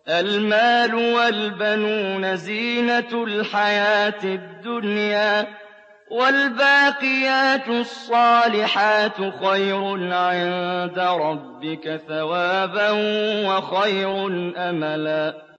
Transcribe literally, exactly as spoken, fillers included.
الْمَالُ وَالْبَنُونَ زِينَةُ الْحَيَاةِ الدُّنْيَا ۖ وَالْبَاقِيَاتُ الصَّالِحَاتُ خَيْرٌ عِندَ رَبِّكَ ثَوَابًا وَخَيْرٌ أَمَلًا